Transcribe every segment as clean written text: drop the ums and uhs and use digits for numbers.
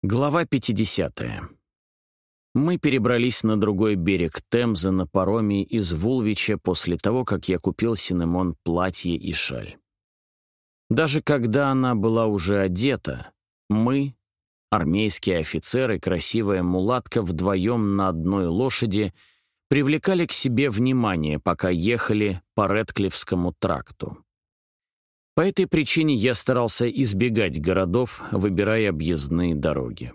Глава 50. Мы перебрались на другой берег Темзы на пароме из Вулвича после того, как я купил Синемон платье и шаль. Даже когда она была уже одета, мы, армейские офицеры, красивая мулатка вдвоем на одной лошади, привлекали к себе внимание, пока ехали по Рэдклиффскому тракту. По этой причине я старался избегать городов, выбирая объездные дороги.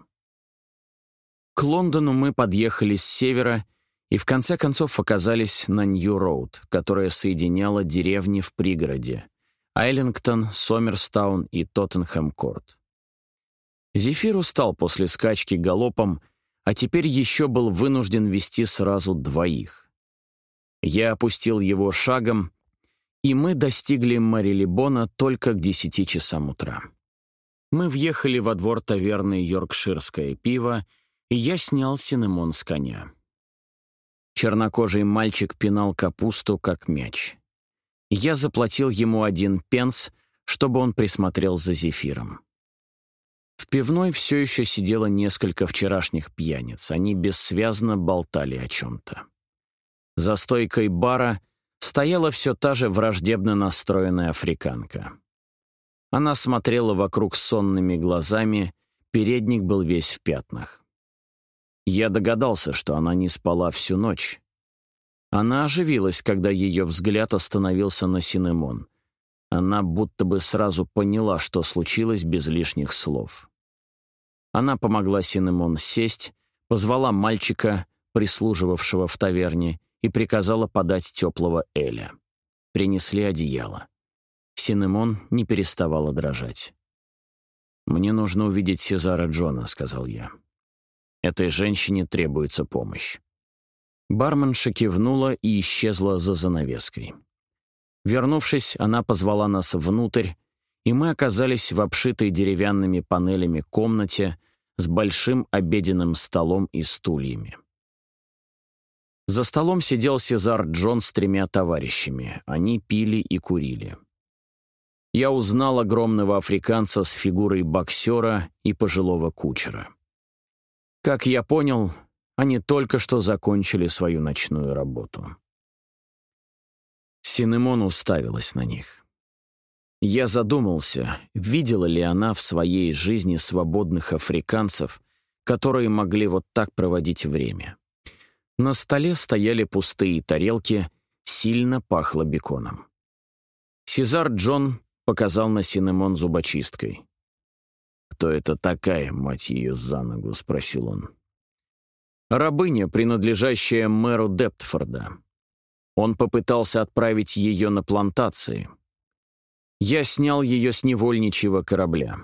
К Лондону мы подъехали с севера и в конце концов оказались на Нью-Роуд, которая соединяла деревни в пригороде — Айлингтон, Сомерстаун и Тоттенхэм-Корт. Зефир устал после скачки галопом, а теперь еще был вынужден вести сразу двоих. Я опустил его шагом, и мы достигли Марилибона только к 10 часам утра. Мы въехали во двор таверны «Йоркширское пиво», и я снял Синемон с коня. Чернокожий мальчик пинал капусту, как мяч. Я заплатил ему 1 пенс, чтобы он присмотрел за Зефиром. В пивной все еще сидело несколько вчерашних пьяниц. Они бессвязно болтали о чем-то. За стойкой бара стояла все та же враждебно настроенная африканка. Она смотрела вокруг сонными глазами, передник был весь в пятнах. Я догадался, что она не спала всю ночь. Она оживилась, когда ее взгляд остановился на Синемон. Она будто бы сразу поняла, что случилось без лишних слов. Она помогла Синемон сесть, позвала мальчика, прислуживавшего в таверне, и приказала подать теплого эля. Принесли одеяло. Синемон не переставала дрожать. «Мне нужно увидеть Сезара Джона», — сказал я. «Этой женщине требуется помощь». Барменша кивнула и исчезла за занавеской. Вернувшись, она позвала нас внутрь, и мы оказались в обшитой деревянными панелями комнате с большим обеденным столом и стульями. За столом сидел Сезар Джон с 3 товарищами. Они пили и курили. Я узнал огромного африканца с фигурой боксера и пожилого кучера. Как я понял, они только что закончили свою ночную работу. Синемон уставилась на них. Я задумался, видела ли она в своей жизни свободных африканцев, которые могли вот так проводить время. На столе стояли пустые тарелки, сильно пахло беконом. Сезар Джон показал на Синемон зубочисткой. «Кто это такая, мать ее за ногу?» — спросил он. «Рабыня, принадлежащая мэру Дептфорда. Он попытался отправить ее на плантации. Я снял ее с невольничьего корабля».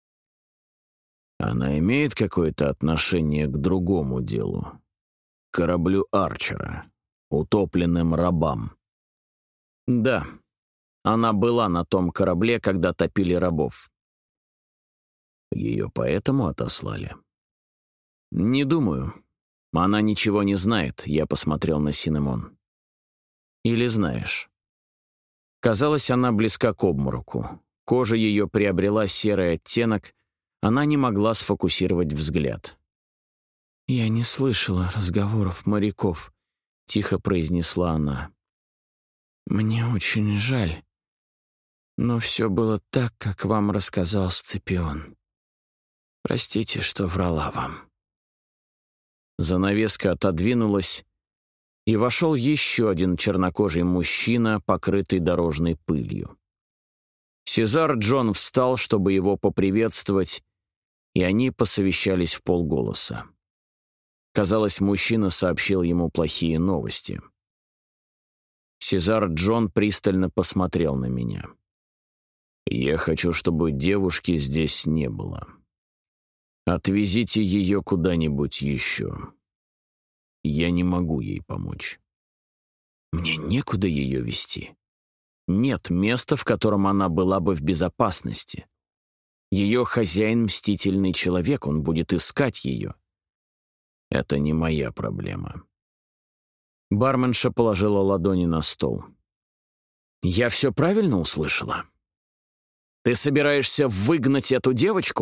«Она имеет какое-то отношение к другому делу? Кораблю Арчера, утопленным рабам?» «Да, она была на том корабле, когда топили рабов». «Ее поэтому отослали?» «Не думаю. Она ничего не знает», — я посмотрел на Синемон. «Или знаешь?» Казалось, она близка к обмороку. Кожа ее приобрела серый оттенок, она не могла сфокусировать взгляд. «Я не слышала разговоров моряков», — тихо произнесла она. «Мне очень жаль, но все было так, как вам рассказал Сципион. Простите, что врала вам». Занавеска отодвинулась, и вошел еще один чернокожий мужчина, покрытый дорожной пылью. Сезар Джон встал, чтобы его поприветствовать, и они посовещались вполголоса. Казалось, мужчина сообщил ему плохие новости. Сезар Джон пристально посмотрел на меня. «Я хочу, чтобы девушки здесь не было. Отвезите ее куда-нибудь еще. Я не могу ей помочь». «Мне некуда ее везти. Нет места, в котором она была бы в безопасности. Ее хозяин — мстительный человек, он будет искать ее». «Это не моя проблема». Барменша положила ладони на стол. «Я все правильно услышала? Ты собираешься выгнать эту девочку?»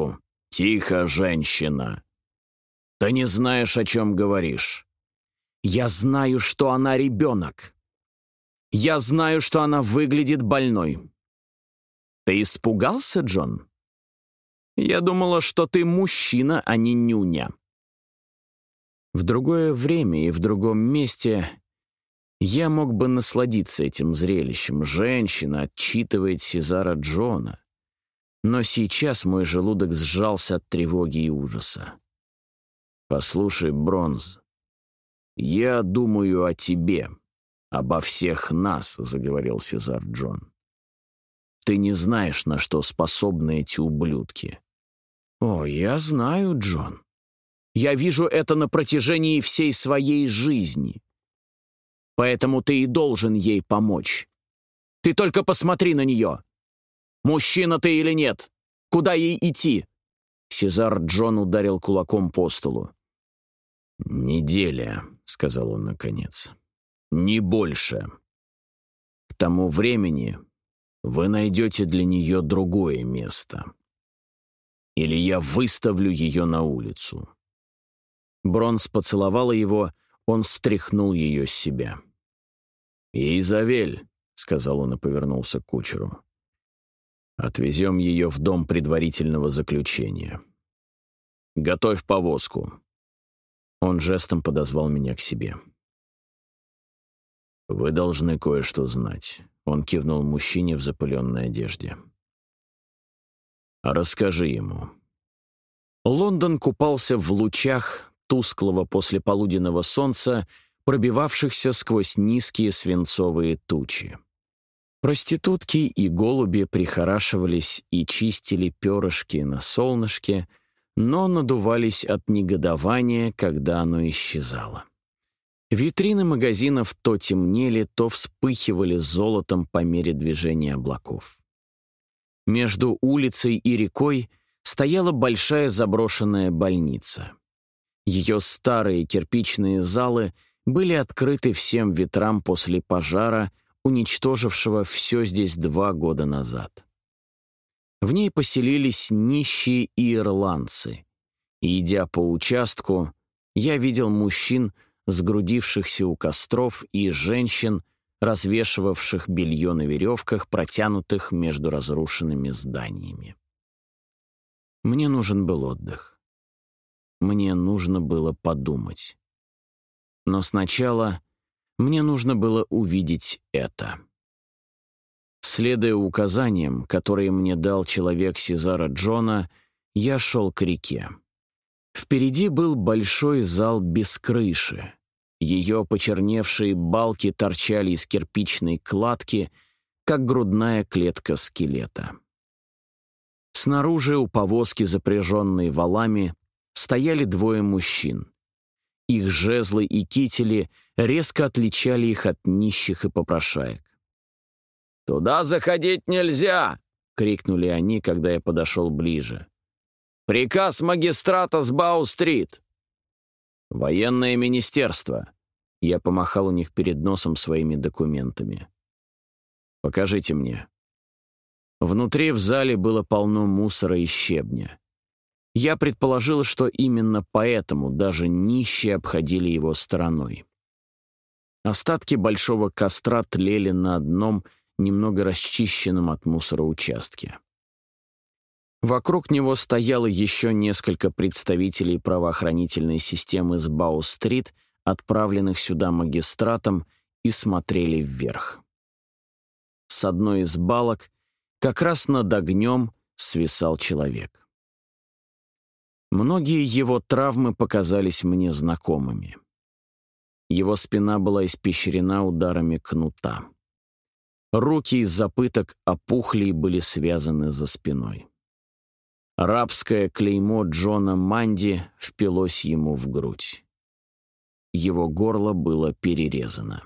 «Тихо, женщина! Ты не знаешь, о чем говоришь». «Я знаю, что она ребенок. Я знаю, что она выглядит больной». «Ты испугался, Джон? Я думала, что ты мужчина, а не нюня». В другое время и в другом месте я мог бы насладиться этим зрелищем. Женщина отчитывает Сезара Джона. Но сейчас мой желудок сжался от тревоги и ужаса. «Послушай, Бронз, я думаю о тебе, обо всех нас», — заговорил Сезар Джон. «Ты не знаешь, на что способны эти ублюдки». «О, я знаю, Джон. Я вижу это на протяжении всей своей жизни. Поэтому ты и должен ей помочь. Ты только посмотри на нее. Мужчина ты или нет? Куда ей идти?» Сезар Джон ударил кулаком по столу. «Неделя», — сказал он наконец. «Не больше. К тому времени вы найдете для нее другое место. Или я выставлю ее на улицу». Бронз поцеловала его, он стряхнул ее с себя. «Изавель», — сказал он и повернулся к кучеру, — «отвезем ее в дом предварительного заключения. Готовь повозку». Он жестом подозвал меня к себе. «Вы должны кое-что знать», — он кивнул мужчине в запыленной одежде. «Расскажи ему». Лондон купался в лучах тусклого послеполуденного солнца, пробивавшихся сквозь низкие свинцовые тучи. Проститутки и голуби прихорашивались и чистили перышки на солнышке, но надувались от негодования, когда оно исчезало. Витрины магазинов то темнели, то вспыхивали золотом по мере движения облаков. Между улицей и рекой стояла большая заброшенная больница. Ее старые кирпичные залы были открыты всем ветрам после пожара, уничтожившего все здесь 2 года назад. В ней поселились нищие ирландцы, и, идя по участку, я видел мужчин, сгрудившихся у костров, и женщин, развешивавших белье на веревках, протянутых между разрушенными зданиями. Мне нужен был отдых. Мне нужно было подумать. Но сначала мне нужно было увидеть это. Следуя указаниям, которые мне дал человек Сезара Джона, я шел к реке. Впереди был большой зал без крыши. Ее почерневшие балки торчали из кирпичной кладки, как грудная клетка скелета. Снаружи у повозки, запряженной валами, стояли 2 мужчин. Их жезлы и кители резко отличали их от нищих и попрошаек. «Туда заходить нельзя!» — крикнули они, когда я подошел ближе. «Приказ магистрата с Бау-стрит!» «Военное министерство!» Я помахал у них перед носом своими документами. «Покажите мне». Внутри в зале было полно мусора и щебня. Я предположил, что именно поэтому даже нищие обходили его стороной. Остатки большого костра тлели на одном, немного расчищенном от мусора участке. Вокруг него стояло еще несколько представителей правоохранительной системы с Бау-стрит, отправленных сюда магистратом, и смотрели вверх. С одной из балок, как раз над огнем, свисал человек. Многие его травмы показались мне знакомыми. Его спина была испещрена ударами кнута. Руки из-за пыток опухли и были связаны за спиной. Рабское клеймо Джона Манди впилось ему в грудь. Его горло было перерезано.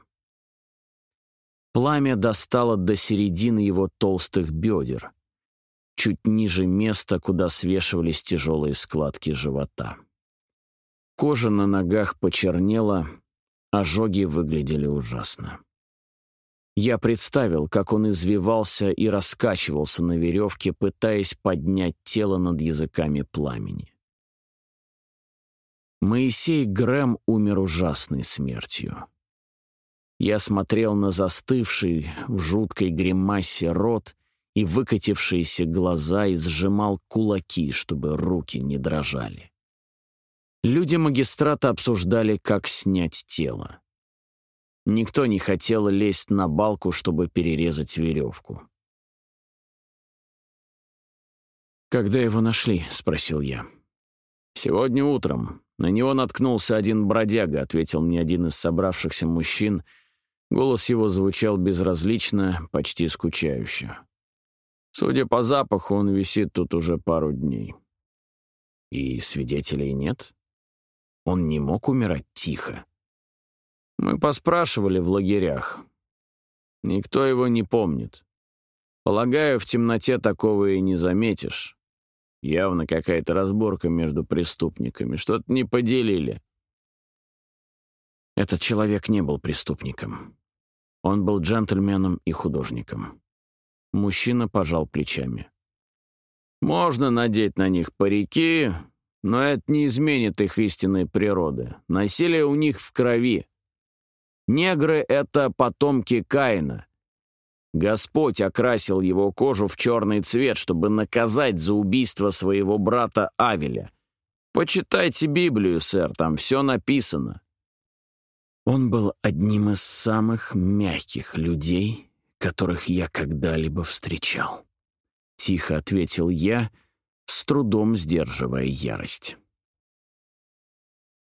Пламя достало до середины его толстых бедер, чуть ниже места, куда свешивались тяжелые складки живота. Кожа на ногах почернела, ожоги выглядели ужасно. Я представил, как он извивался и раскачивался на веревке, пытаясь поднять тело над языками пламени. Моисей Грэм умер ужасной смертью. Я смотрел на застывший в жуткой гримасе рот и выкатившиеся глаза и сжимал кулаки, чтобы руки не дрожали. Люди магистрата обсуждали, как снять тело. Никто не хотел лезть на балку, чтобы перерезать веревку. «Когда его нашли?» — спросил я. «Сегодня утром. На него наткнулся один бродяга», — ответил мне один из собравшихся мужчин. Голос его звучал безразлично, почти скучающе. «Судя по запаху, он висит тут уже пару дней». «И свидетелей нет? Он не мог умирать тихо?» «Мы поспрашивали в лагерях. Никто его не помнит. Полагаю, в темноте такого и не заметишь. Явно какая-то разборка между преступниками. Что-то не поделили». Этот человек не был преступником. Он был джентльменом и художником. Мужчина пожал плечами. «Можно надеть на них парики, но это не изменит их истинной природы. Насилие у них в крови. Негры — это потомки Каина. Господь окрасил его кожу в черный цвет, чтобы наказать за убийство своего брата Авеля. Почитайте Библию, сэр, там все написано». Он был одним из самых мягких людей, которых я когда-либо встречал. Тихо ответил я, с трудом сдерживая ярость.